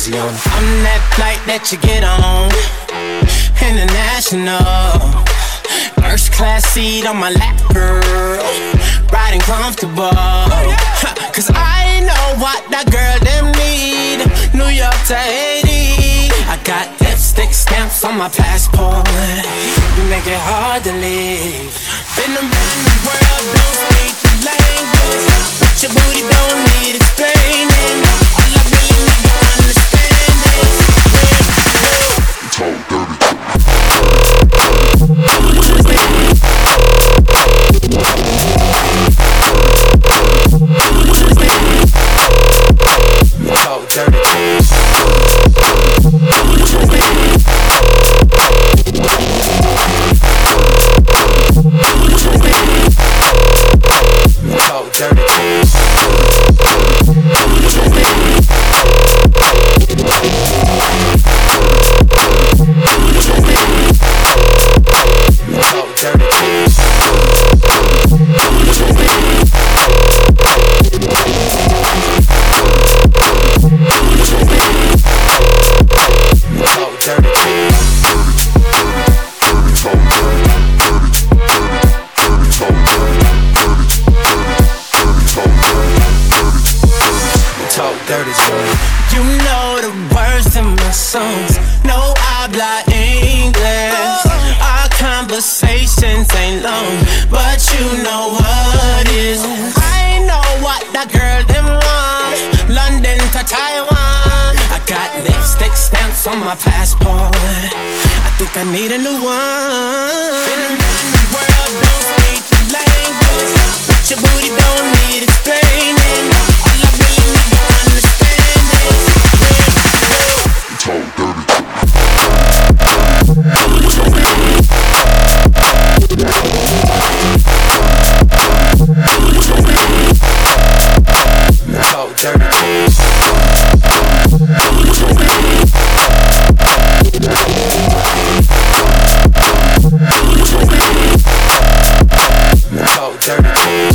Uzi on. I'm that flight that you get on, international. First class seat on my lap, girl, riding comfortable. Cause I know what that girl them need. New York to Haiti, I got lipstick stamps on my passport. You make it hard to leave. Been around the world, don't speak the language, but your booty don't need explaining. All I really need to understand is Talk dirty. Talk dirty. You know the words to my songs. No habla English. Our conversations ain't long, but you know what is. I know what that girl them want. London to Taiwan. I got lipstick stamps on my passport. I think I need a new one. Been around the world, don't speak the language, but your booty don't need explaining. All I really need to understand is Talk dirty. Talk dirty. Talk dirty.